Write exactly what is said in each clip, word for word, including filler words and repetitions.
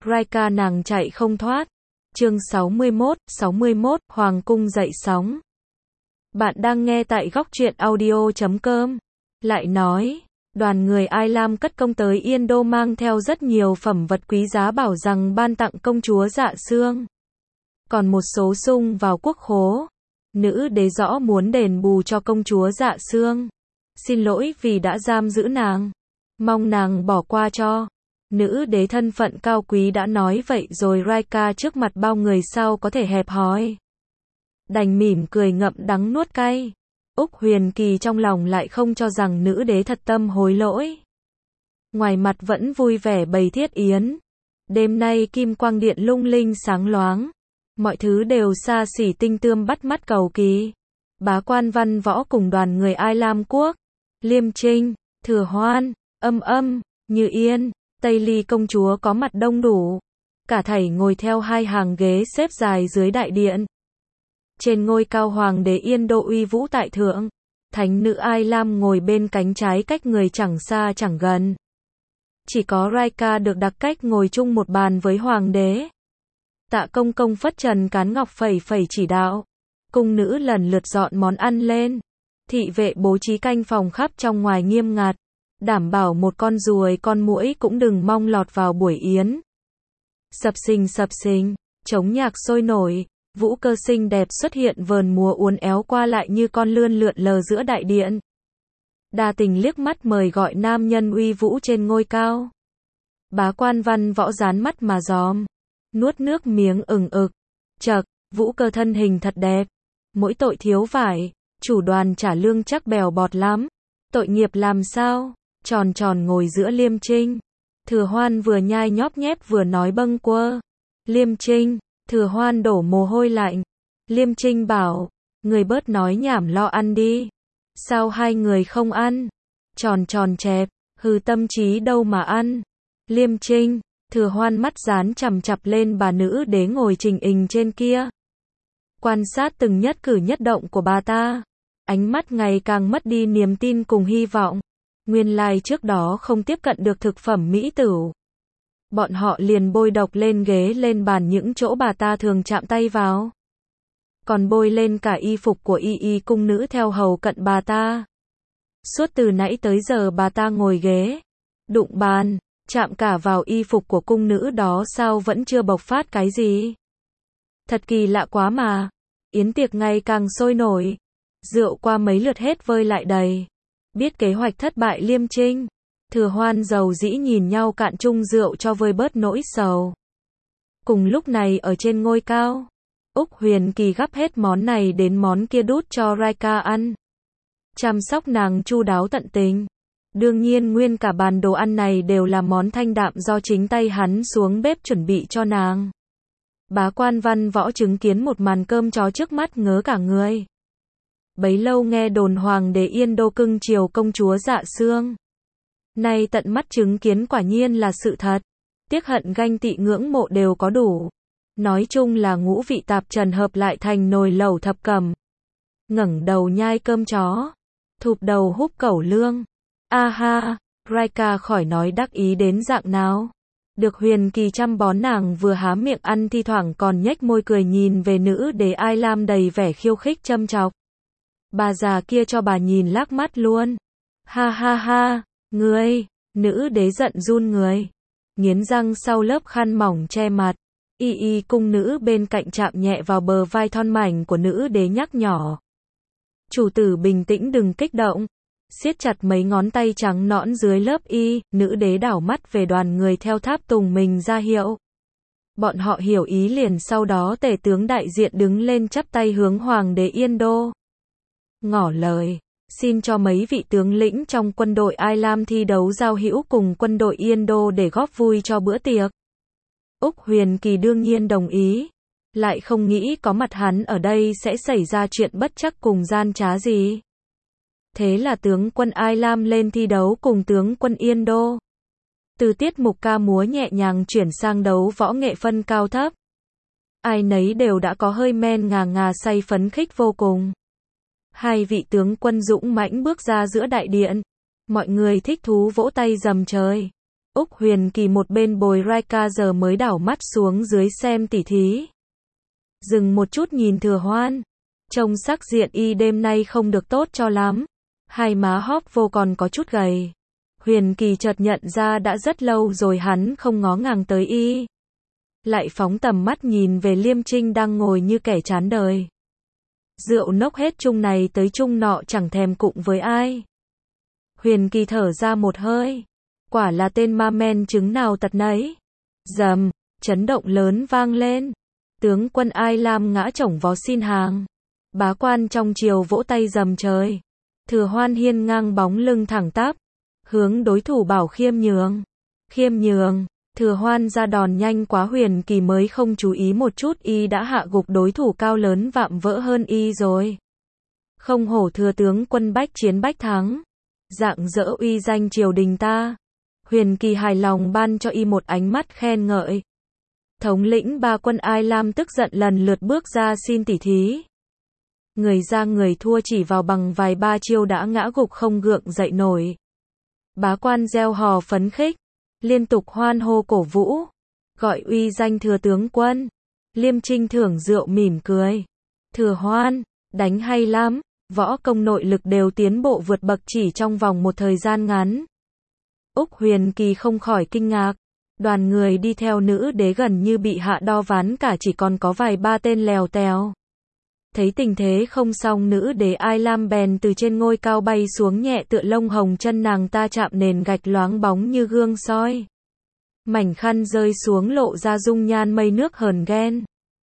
Raika nàng chạy không thoát. Chương sáu mươi mốt, sáu mươi mốt, Hoàng cung dậy sóng. Bạn đang nghe tại góc truyện audio chấm com. Lại nói, đoàn người Ai Lam cất công tới Yên Đô mang theo rất nhiều phẩm vật quý giá bảo rằng ban tặng công chúa Dạ Sương. Còn một số sung vào quốc khố. Nữ đế rõ muốn đền bù cho công chúa Dạ Sương. Xin lỗi vì đã giam giữ nàng. Mong nàng bỏ qua cho. Nữ đế thân phận cao quý đã nói vậy rồi Raika trước mặt bao người sao có thể hẹp hòi. Đành mỉm cười ngậm đắng nuốt cay. Úc Huyền Kỳ trong lòng lại không cho rằng nữ đế thật tâm hối lỗi. Ngoài mặt vẫn vui vẻ bày thiết yến. Đêm nay kim quang điện lung linh sáng loáng. Mọi thứ đều xa xỉ tinh tươm bắt mắt cầu kỳ. Bá quan văn võ cùng đoàn người Ai Lam quốc, Liêm Trinh, Thừa Hoan, Âm Âm, Như Yên, Tây Ly công chúa có mặt đông đủ. Cả thảy ngồi theo hai hàng ghế xếp dài dưới đại điện. Trên ngôi cao hoàng đế Yên Đô uy vũ tại thượng. Thánh nữ Ai Lam ngồi bên cánh trái cách người chẳng xa chẳng gần. Chỉ có Raika được đặc cách ngồi chung một bàn với hoàng đế. Tạ công công phất trần cán ngọc phẩy phẩy chỉ đạo. Cung nữ lần lượt dọn món ăn lên. Thị vệ bố trí canh phòng khắp trong ngoài nghiêm ngặt. Đảm bảo một con ruồi con muỗi cũng đừng mong lọt vào buổi yến. Sập sình sập sình, trống nhạc sôi nổi. Vũ cơ xinh đẹp xuất hiện vờn múa uốn éo qua lại như con lươn lượn lờ giữa đại điện. Đa tình liếc mắt mời gọi nam nhân uy vũ trên ngôi cao. Bá quan văn võ dán mắt mà dòm. Nuốt nước miếng ừng ực. Chậc, vũ cơ thân hình thật đẹp. Mỗi tội thiếu vải, chủ đoàn trả lương chắc bèo bọt lắm. Tội nghiệp làm sao? Tròn tròn ngồi giữa Liêm Trinh. Thừa Hoan vừa nhai nhóp nhép vừa nói bâng quơ. Liêm Trinh, Thừa Hoan đổ mồ hôi lạnh. Liêm Trinh bảo, người bớt nói nhảm lo ăn đi. Sao hai người không ăn? Tròn tròn chẹp, hừ tâm trí đâu mà ăn. Liêm Trinh, Thừa Hoan mắt dán chằm chặp lên bà nữ đế ngồi trình hình trên kia. Quan sát từng nhất cử nhất động của bà ta. Ánh mắt ngày càng mất đi niềm tin cùng hy vọng. Nguyên lai trước đó không tiếp cận được thực phẩm mỹ tửu. Bọn họ liền bôi độc lên ghế lên bàn những chỗ bà ta thường chạm tay vào. Còn bôi lên cả y phục của y y cung nữ theo hầu cận bà ta. Suốt từ nãy tới giờ bà ta ngồi ghế, đụng bàn, chạm cả vào y phục của cung nữ đó sao vẫn chưa bộc phát cái gì. Thật kỳ lạ quá mà. Yến tiệc ngày càng sôi nổi. Rượu qua mấy lượt hết vơi lại đầy. Biết kế hoạch thất bại Liêm Trinh, Thừa Hoan dầu dĩ nhìn nhau cạn chung rượu cho vơi bớt nỗi sầu. Cùng lúc này ở trên ngôi cao, Úc Huyền Kỳ gắp hết món này đến món kia đút cho Raika ăn. Chăm sóc nàng chu đáo tận tình. Đương nhiên nguyên cả bàn đồ ăn này đều là món thanh đạm do chính tay hắn xuống bếp chuẩn bị cho nàng. Bá quan văn võ chứng kiến một màn cơm chó trước mắt ngớ cả người. Bấy lâu nghe đồn hoàng đế Yên Đô cưng chiều công chúa Dạ Sương. Nay tận mắt chứng kiến quả nhiên là sự thật. Tiếc hận ganh tị ngưỡng mộ đều có đủ. Nói chung là ngũ vị tạp trần hợp lại thành nồi lẩu thập cẩm. Ngẩng đầu nhai cơm chó. Thụp đầu húp cẩu lương. A ha, Raika khỏi nói đắc ý đến dạng nào. Được Huyền Kỳ chăm bón nàng vừa há miệng ăn thi thoảng còn nhếch môi cười nhìn về nữ đế Ai Lam đầy vẻ khiêu khích châm chọc. Bà già kia cho bà nhìn lác mắt luôn. Ha ha ha, ngươi, nữ đế giận run người. Nghiến răng sau lớp khăn mỏng che mặt. Y y cung nữ bên cạnh chạm nhẹ vào bờ vai thon mảnh của nữ đế nhắc nhỏ. Chủ tử bình tĩnh đừng kích động. Siết chặt mấy ngón tay trắng nõn dưới lớp y, nữ đế đảo mắt về đoàn người theo tháp tùng mình ra hiệu. Bọn họ hiểu ý liền sau đó tể tướng đại diện đứng lên chắp tay hướng hoàng đế Yên Đô. Ngỏ lời, xin cho mấy vị tướng lĩnh trong quân đội Ai Lam thi đấu giao hữu cùng quân đội Yên Đô để góp vui cho bữa tiệc. Úc Huyền Kỳ đương nhiên đồng ý. Lại không nghĩ có mặt hắn ở đây sẽ xảy ra chuyện bất trắc cùng gian trá gì. Thế là tướng quân Ai Lam lên thi đấu cùng tướng quân Yên Đô. Từ tiết mục ca múa nhẹ nhàng chuyển sang đấu võ nghệ phân cao thấp. Ai nấy đều đã có hơi men ngà ngà say phấn khích vô cùng. Hai vị tướng quân dũng mãnh bước ra giữa đại điện. Mọi người thích thú vỗ tay rầm trời. Úc Huyền Kỳ một bên bồi Raika giờ mới đảo mắt xuống dưới xem tỉ thí. Dừng một chút nhìn Thừa Hoan. Trông sắc diện y đêm nay không được tốt cho lắm. Hai má hóp vô còn có chút gầy. Huyền Kỳ chợt nhận ra đã rất lâu rồi hắn không ngó ngàng tới y. Lại phóng tầm mắt nhìn về Liêm Trinh đang ngồi như kẻ chán đời. Rượu nốc hết chung này tới chung nọ chẳng thèm cụng với ai. Huyền Kỳ thở ra một hơi. Quả là tên ma men trứng nào tật nấy. Rầm, chấn động lớn vang lên. Tướng quân Ai Lam ngã chổng vó xin hàng. Bá quan trong triều vỗ tay rầm trời. Thừa Hoan hiên ngang bóng lưng thẳng tắp. Hướng đối thủ bảo khiêm nhường. Khiêm nhường. Thừa Hoan ra đòn nhanh quá, Huyền Kỳ mới không chú ý một chút y đã hạ gục đối thủ cao lớn vạm vỡ hơn y rồi. Không hổ thừa tướng quân bách chiến bách thắng. Rạng rỡ uy danh triều đình ta. Huyền Kỳ hài lòng ban cho y một ánh mắt khen ngợi. Thống lĩnh ba quân Ai Lam tức giận lần lượt bước ra xin tỉ thí. Người ra người thua chỉ vào bằng vài ba chiêu đã ngã gục không gượng dậy nổi. Bá quan reo hò phấn khích. Liên tục hoan hô cổ vũ. Gọi uy danh thừa tướng quân. Liêm Trinh thưởng rượu mỉm cười. Thừa Hoan, đánh hay lắm. Võ công nội lực đều tiến bộ vượt bậc chỉ trong vòng một thời gian ngắn. Úc Huyền Kỳ không khỏi kinh ngạc. Đoàn người đi theo nữ đế gần như bị hạ đo ván cả, chỉ còn có vài ba tên lèo tèo. Thấy tình thế không xong, nữ đế Ai Lam bèn từ trên ngôi cao bay xuống, nhẹ tựa lông hồng chân nàng ta chạm nền gạch loáng bóng như gương soi. Mảnh khăn rơi xuống lộ ra dung nhan mây nước hờn ghen.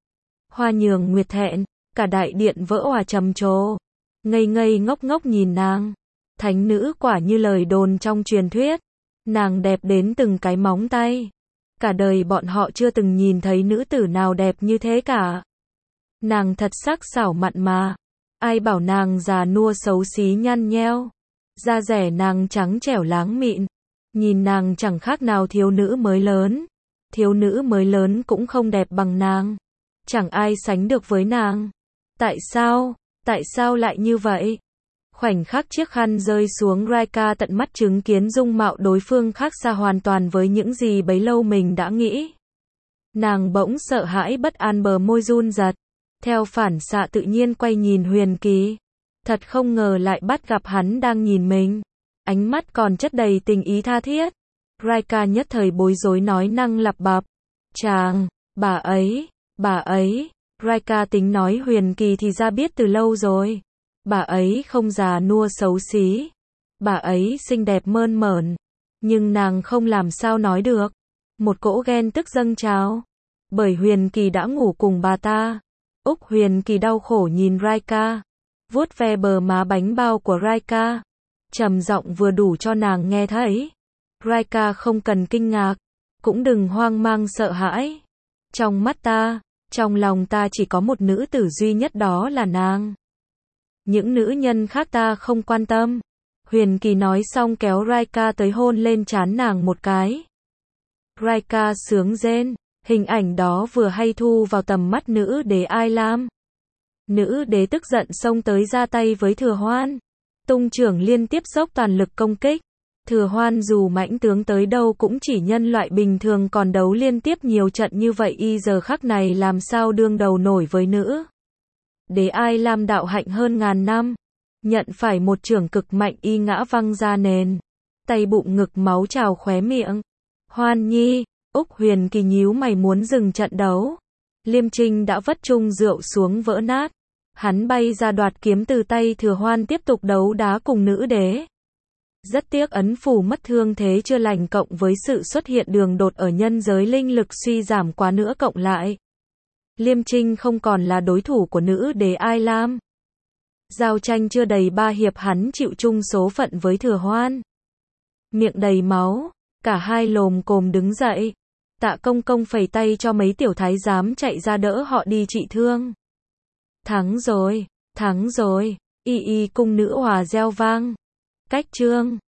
Hoa Nhường Nguyệt thẹn, cả đại điện vỡ òa trầm trồ. Ngây ngây ngốc ngốc nhìn nàng. Thánh nữ quả như lời đồn trong truyền thuyết. Nàng đẹp đến từng cái móng tay. Cả đời bọn họ chưa từng nhìn thấy nữ tử nào đẹp như thế cả. Nàng thật sắc sảo mặn mà. Ai bảo nàng già nua xấu xí nhăn nheo. Da rẻ nàng trắng trẻo láng mịn. Nhìn nàng chẳng khác nào thiếu nữ mới lớn. Thiếu nữ mới lớn cũng không đẹp bằng nàng. Chẳng ai sánh được với nàng. Tại sao? Tại sao lại như vậy? Khoảnh khắc chiếc khăn rơi xuống, Raika tận mắt chứng kiến dung mạo đối phương khác xa hoàn toàn với những gì bấy lâu mình đã nghĩ. Nàng bỗng sợ hãi bất an, bờ môi run rật. Theo phản xạ tự nhiên quay nhìn Huyền Kỳ. Thật không ngờ lại bắt gặp hắn đang nhìn mình. Ánh mắt còn chất đầy tình ý tha thiết. Raika nhất thời bối rối nói năng lắp bắp. Chàng, bà ấy, bà ấy. Raika tính nói Huyền Kỳ thì ra biết từ lâu rồi. Bà ấy không già nua xấu xí. Bà ấy xinh đẹp mơn mởn. Nhưng nàng không làm sao nói được. Một cỗ ghen tức dâng trào. Bởi Huyền Kỳ đã ngủ cùng bà ta. Úc Huyền Kỳ đau khổ nhìn Raika. Vuốt ve bờ má bánh bao của Raika. Trầm giọng vừa đủ cho nàng nghe thấy. Raika không cần kinh ngạc. Cũng đừng hoang mang sợ hãi. Trong mắt ta, trong lòng ta chỉ có một nữ tử duy nhất, đó là nàng. Những nữ nhân khác ta không quan tâm. Huyền Kỳ nói xong kéo Raika tới hôn lên trán nàng một cái. Raika sướng rên. Hình ảnh đó vừa hay thu vào tầm mắt nữ đế Ai Lam. Nữ đế tức giận xông tới ra tay với Thừa Hoan. Tung trưởng liên tiếp dốc toàn lực công kích. Thừa Hoan dù mãnh tướng tới đâu cũng chỉ nhân loại bình thường, còn đấu liên tiếp nhiều trận như vậy y giờ khắc này làm sao đương đầu nổi với nữ đế Ai Lam đạo hạnh hơn ngàn năm. Nhận phải một chưởng cực mạnh y ngã văng ra nền. Tay bụng ngực máu trào khóe miệng. Hoan nhi. Úc Huyền Kỳ nhíu mày muốn dừng trận đấu. Liêm Trinh đã vất chung rượu xuống vỡ nát. Hắn bay ra đoạt kiếm từ tay Thừa Hoan, tiếp tục đấu đá cùng nữ đế. Rất tiếc ấn phù mất thương thế chưa lành cộng với sự xuất hiện đường đột ở nhân giới linh lực suy giảm quá nữa cộng lại. Liêm Trinh không còn là đối thủ của nữ đế Ai Lam. Giao tranh chưa đầy ba hiệp hắn chịu chung số phận với Thừa Hoan. Miệng đầy máu, cả hai lồm cồm đứng dậy. Tạ Công Công phẩy tay cho mấy tiểu thái giám chạy ra đỡ họ đi trị thương. Thắng rồi, thắng rồi, y y cung nữ hòa reo vang. Cách chương